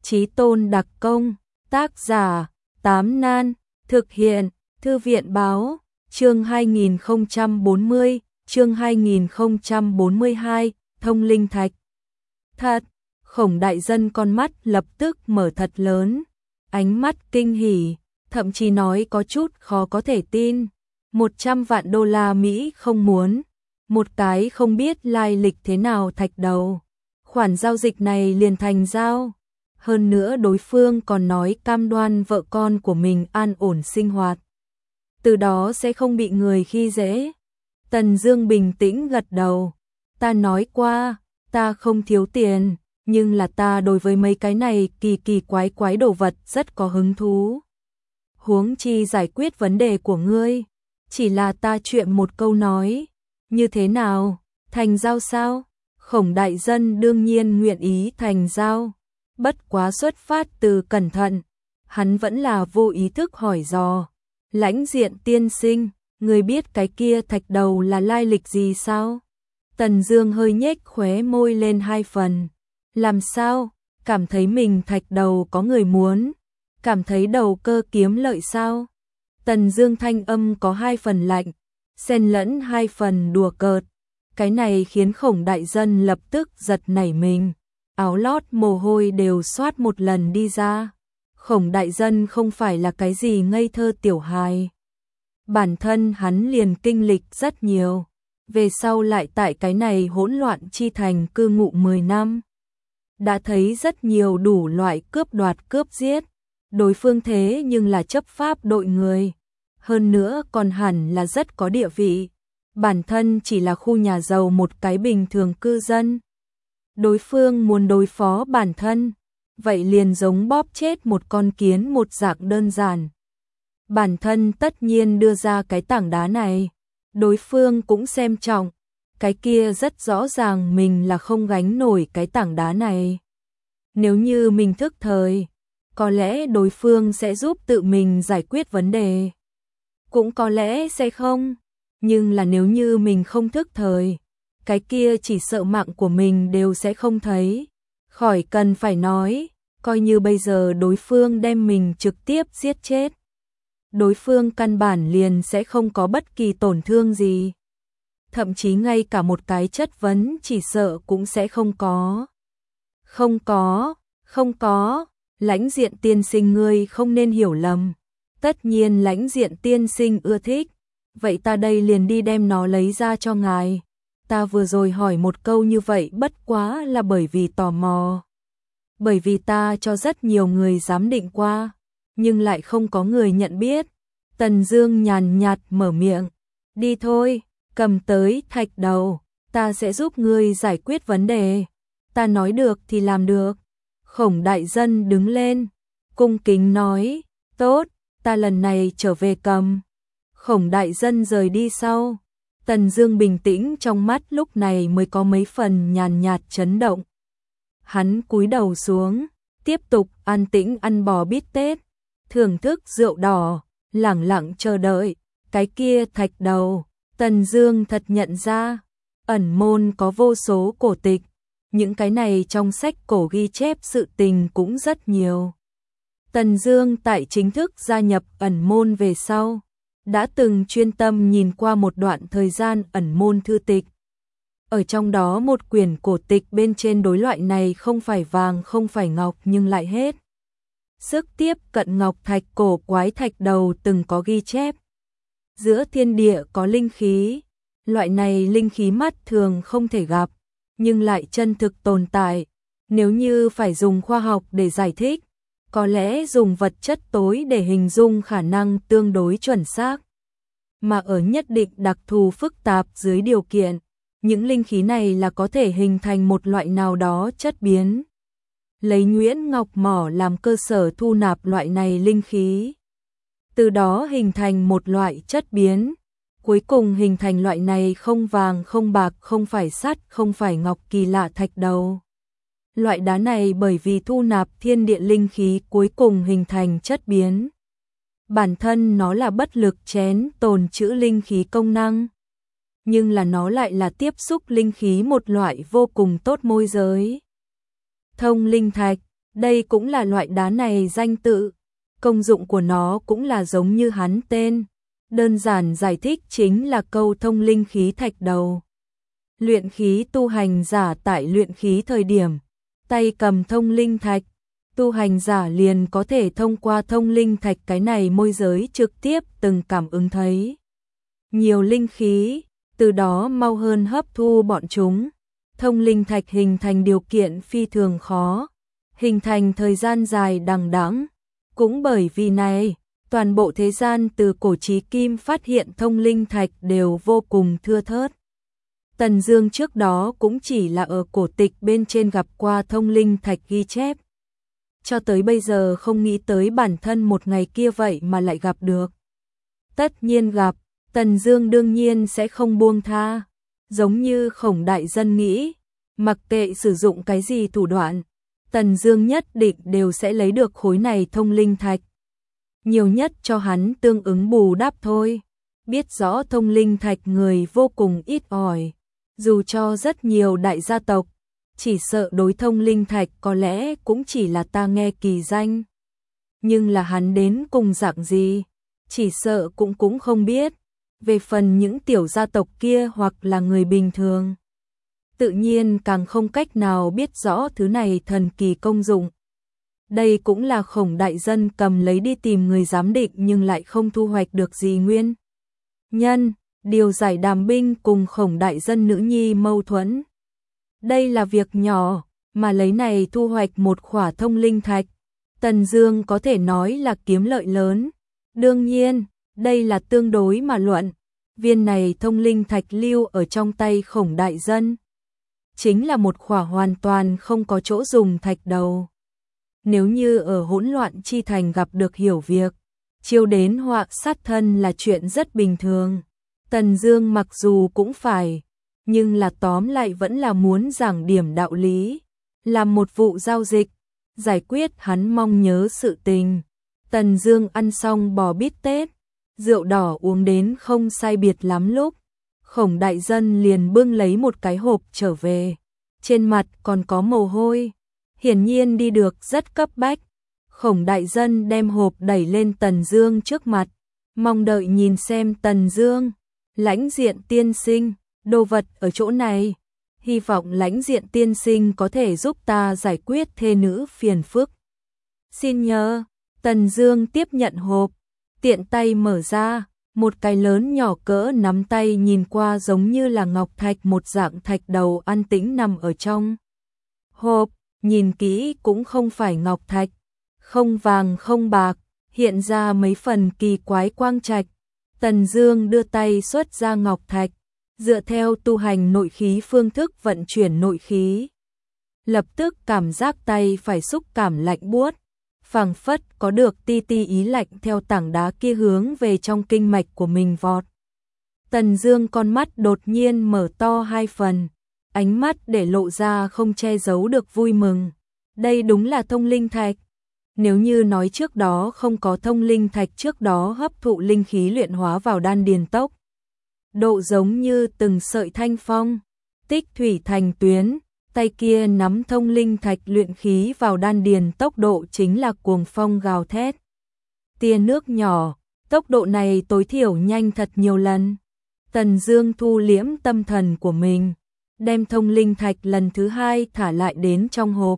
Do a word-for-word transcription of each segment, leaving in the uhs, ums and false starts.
Chí Tôn đặc công, tác giả, Tám Nan, thực hiện, Thư viện báo, chương hai nghìn không trăm bốn mươi, chương hai nghìn không trăm bốn mươi hai, thông linh thạch. Thật, Khổng đại dân con mắt lập tức mở thật lớn, ánh mắt kinh hỉ, thậm chí nói có chút khó có thể tin. một trăm vạn đô la Mỹ không muốn, một cái không biết lai lịch thế nào thạch đầu. Khoản giao dịch này liền thành giao. Hơn nữa đối phương còn nói cam đoan vợ con của mình an ổn sinh hoạt. Từ đó sẽ không bị người khi dễ. Tần Dương bình tĩnh gật đầu. Ta nói qua, ta không thiếu tiền, nhưng là ta đối với mấy cái này kỳ kỳ quái quái đồ vật rất có hứng thú. Huống chi giải quyết vấn đề của ngươi, chỉ là ta chuyện một câu nói. Như thế nào, thành giao sao? Khổng đại dân đương nhiên nguyện ý thành giao. Bất quá xuất phát từ cẩn thận, hắn vẫn là vô ý thức hỏi dò. Lãnh Diện tiên sinh, người biết cái kia thạch đầu là lai lịch gì sao? Tần Dương hơi nhếch khóe môi lên hai phần. Làm sao? Cảm thấy mình thạch đầu có người muốn? Cảm thấy đầu cơ kiếm lợi sao? Tần Dương thanh âm có hai phần lạnh, xen lẫn hai phần đùa cợt. Cái này khiến Khổng đại dân lập tức giật nảy mình. Áo lót mồ hôi đều xoát một lần đi ra. Khổng đại dân không phải là cái gì ngây thơ tiểu hài. Bản thân hắn liền kinh lịch rất nhiều. Về sau lại tại cái này hỗn loạn chi thành cư ngụ mười năm. Đã thấy rất nhiều đủ loại cướp đoạt cướp giết. Đối phương thế nhưng là chấp pháp đội người. Hơn nữa còn hẳn là rất có địa vị. Bản thân chỉ là khu nhà giàu một cái bình thường cư dân. Đối phương muốn đối phó bản thân, vậy liền giống bóp chết một con kiến một dạng đơn giản. Bản thân tất nhiên đưa ra cái tảng đá này, đối phương cũng xem trọng, cái kia rất rõ ràng mình là không gánh nổi cái tảng đá này. Nếu như mình thức thời, có lẽ đối phương sẽ giúp tự mình giải quyết vấn đề. Cũng có lẽ sẽ không, nhưng là nếu như mình không thức thời, cái kia chỉ sợ mạng của mình đều sẽ không thấy. Khỏi cần phải nói, coi như bây giờ đối phương đem mình trực tiếp giết chết. Đối phương căn bản liền sẽ không có bất kỳ tổn thương gì. Thậm chí ngay cả một cái chất vấn chỉ sợ cũng sẽ không có. Không có, không có, Lãnh Diện tiên sinh ngươi không nên hiểu lầm. Tất nhiên Lãnh Diện tiên sinh ưa thích, vậy ta đây liền đi đem nó lấy ra cho ngài. Ta vừa rồi hỏi một câu như vậy bất quá là bởi vì tò mò. Bởi vì ta cho rất nhiều người giám định qua, nhưng lại không có người nhận biết. Tần Dương nhàn nhạt mở miệng. Đi thôi, cầm tới thạch đầu, ta sẽ giúp ngươi giải quyết vấn đề. Ta nói được thì làm được. Khổng đại dân đứng lên, cung kính nói, tốt, ta lần này trở về cầm. Khổng đại dân rời đi sau. Tần Dương bình tĩnh trong mắt lúc này mới có mấy phần nhàn nhạt chấn động. Hắn cúi đầu xuống, tiếp tục an tĩnh ăn bò bít tết, thưởng thức rượu đỏ, lẳng lặng chờ đợi. Cái kia thạch đầu, Tần Dương thật nhận ra, ẩn môn có vô số cổ tịch, những cái này trong sách cổ ghi chép sự tình cũng rất nhiều. Tần Dương tại chính thức gia nhập ẩn môn về sau, đã từng chuyên tâm nhìn qua một đoạn thời gian ẩn môn thư tịch. Ở trong đó một quyển cổ tịch bên trên đối loại này không phải vàng không phải ngọc nhưng lại hết sức tiếp cận ngọc thạch cổ quái thạch đầu từng có ghi chép. Giữa thiên địa có linh khí, loại này linh khí mắt thường không thể gặp, nhưng lại chân thực tồn tại. Nếu như phải dùng khoa học để giải thích, có lẽ dùng vật chất tối để hình dung khả năng tương đối chuẩn xác. Mà ở nhất định đặc thù phức tạp dưới điều kiện, những linh khí này là có thể hình thành một loại nào đó chất biến. Lấy nhuyễn ngọc mỏ làm cơ sở thu nạp loại này linh khí. Từ đó hình thành một loại chất biến, cuối cùng hình thành loại này không vàng không bạc không phải sắt không phải ngọc kỳ lạ thạch đầu. Loại đá này bởi vì thu nạp thiên địa linh khí cuối cùng hình thành chất biến. Bản thân nó là bất lực chén tồn trữ linh khí công năng, nhưng là nó lại là tiếp xúc linh khí một loại vô cùng tốt môi giới. Thông linh thạch, Đây cũng là loại đá này danh tự, công dụng của nó cũng là giống như hắn tên. Đơn giản giải thích chính là câu thông linh khí thạch đầu. Luyện khí tu hành giả tại luyện khí thời điểm, tay cầm thông linh thạch, tu hành giả liền có thể thông qua thông linh thạch cái này môi giới trực tiếp từng cảm ứng thấy nhiều linh khí, từ đó mau hơn hấp thu bọn chúng. Thông linh thạch hình thành điều kiện phi thường khó, hình thành thời gian dài đằng đẵng. Cũng bởi vì này, toàn bộ thế gian từ cổ chí kim phát hiện thông linh thạch đều vô cùng thưa thớt. Tần Dương trước đó cũng chỉ là ở cổ tịch bên trên gặp qua thông linh thạch ghi chép. Cho tới bây giờ không nghĩ tới bản thân một ngày kia vậy mà lại gặp được. Tất nhiên gặp, Tần Dương đương nhiên sẽ không buông tha. Giống như Khổng đại dân nghĩ, mặc kệ sử dụng cái gì thủ đoạn, Tần Dương nhất định đều sẽ lấy được khối này thông linh thạch. Nhiều nhất cho hắn tương ứng bù đắp thôi. Biết rõ thông linh thạch người vô cùng ít ỏi, dù cho rất nhiều đại gia tộc, chỉ sợ đối thông linh thạch có lẽ cũng chỉ là ta nghe kỳ danh. Nhưng là hắn đến cùng dạng gì, chỉ sợ cũng cũng không biết. Về phần những tiểu gia tộc kia hoặc là người bình thường, tự nhiên càng không cách nào biết rõ thứ này thần kỳ công dụng. Đây cũng là Khổng đại dân cầm lấy đi tìm người giám định nhưng lại không thu hoạch được gì nguyên nhân, điều giải Đàm Binh cùng Khổng đại dân nữ nhi mâu thuẫn. Đây là việc nhỏ, mà lấy này thu hoạch một khỏa thông linh thạch, Tần Dương có thể nói là kiếm lợi lớn. Đương nhiên, đây là tương đối mà luận, viên này thông linh thạch lưu ở trong tay Khổng đại dân, chính là một khỏa hoàn toàn không có chỗ dùng thạch đầu. Nếu như ở hỗn loạn chi thành gặp được hiểu việc, chiêu đến họa sát thân là chuyện rất bình thường. Tần Dương mặc dù cũng phải, nhưng là tóm lại vẫn là muốn giảng điểm đạo lý, làm một vụ giao dịch, giải quyết hắn mong nhớ sự tình. Tần Dương ăn xong bò bít tết, rượu đỏ uống đến không sai biệt lắm lúc, Khổng đại dân liền bưng lấy một cái hộp trở về, trên mặt còn có mồ hôi, hiển nhiên đi được rất cấp bách. Khổng đại dân đem hộp đẩy lên Tần Dương trước mặt, mong đợi nhìn xem Tần Dương. Lãnh Diện tiên sinh, đồ vật ở chỗ này, hy vọng Lãnh Diện tiên sinh có thể giúp ta giải quyết thê nữ phiền phức. Xin nhờ. Tần Dương tiếp nhận hộp, tiện tay mở ra, một cái lớn nhỏ cỡ nắm tay nhìn qua giống như là ngọc thạch một dạng thạch đầu an tĩnh nằm ở trong hộp, nhìn kỹ cũng không phải ngọc thạch, không vàng không bạc, hiện ra mấy phần kỳ quái quang trạch. Tần Dương đưa tay xuất ra ngọc thạch, dựa theo tu hành nội khí phương thức vận chuyển nội khí. Lập tức cảm giác tay phải xúc cảm lạnh buốt, phảng phất có được ti ti ý lạnh theo tảng đá kia hướng về trong kinh mạch của mình vọt. Tần Dương con mắt đột nhiên mở to hai phần, ánh mắt để lộ ra không che giấu được vui mừng. Đây đúng là thông linh thạch. Nếu như nói trước đó không có thông linh thạch, trước đó hấp thụ linh khí luyện hóa vào đan điền tốc độ giống như từng sợi thanh phong, tích thủy thành tuyến, tay kia nắm thông linh thạch luyện khí vào đan điền tốc độ chính là cuồng phong gào thét. Tia nước nhỏ, tốc độ này tối thiểu nhanh thật nhiều lần. Tần Dương thu liễm tâm thần của mình, đem thông linh thạch lần thứ hai thả lại đến trong hộp.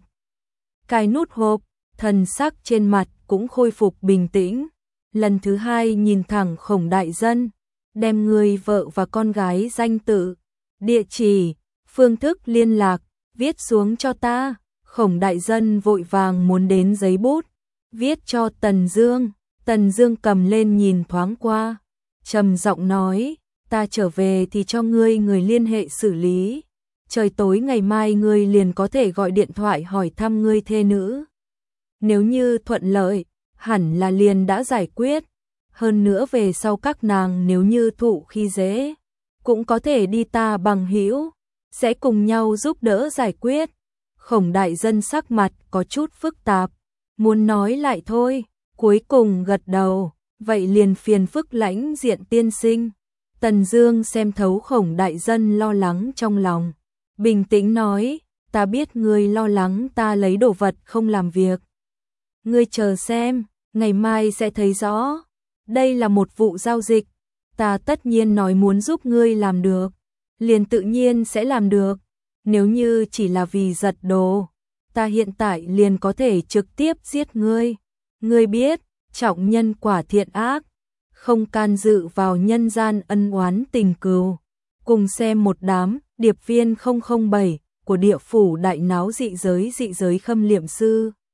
Cài nút hộp, thần sắc trên mặt cũng khôi phục bình tĩnh. Lần thứ hai nhìn thẳng Khổng đại dân, đem người vợ và con gái danh tự, địa chỉ, phương thức liên lạc viết xuống cho ta. Khổng đại dân vội vàng muốn đến giấy bút, viết cho Tần Dương. Tần Dương cầm lên nhìn thoáng qua, trầm giọng nói, ta trở về thì cho ngươi người liên hệ xử lý. Trời tối ngày mai ngươi liền có thể gọi điện thoại hỏi thăm ngươi thê nữ. Nếu như thuận lợi, hẳn là liền đã giải quyết. Hơn nữa về sau các nàng nếu như thụ khi dễ, cũng có thể đi ta bằng hữu, sẽ cùng nhau giúp đỡ giải quyết. Khổng đại dân sắc mặt có chút phức tạp, muốn nói lại thôi, cuối cùng gật đầu, vậy liền phiền phức Lãnh Diện tiên sinh. Tần Dương xem thấu Khổng đại dân lo lắng trong lòng, bình tĩnh nói, ta biết ngươi lo lắng ta lấy đồ vật không làm việc. Ngươi chờ xem, ngày mai sẽ thấy rõ. Đây là một vụ giao dịch, ta tất nhiên nói muốn giúp ngươi làm được, liền tự nhiên sẽ làm được. Nếu như chỉ là vì giật đồ, ta hiện tại liền có thể trực tiếp giết ngươi. Ngươi biết, trọng nhân quả thiện ác, không can dự vào nhân gian ân oán tình cừu. Cùng xem một đám điệp viên không không bảy của địa phủ đại náo dị giới dị giới khâm liệm sư.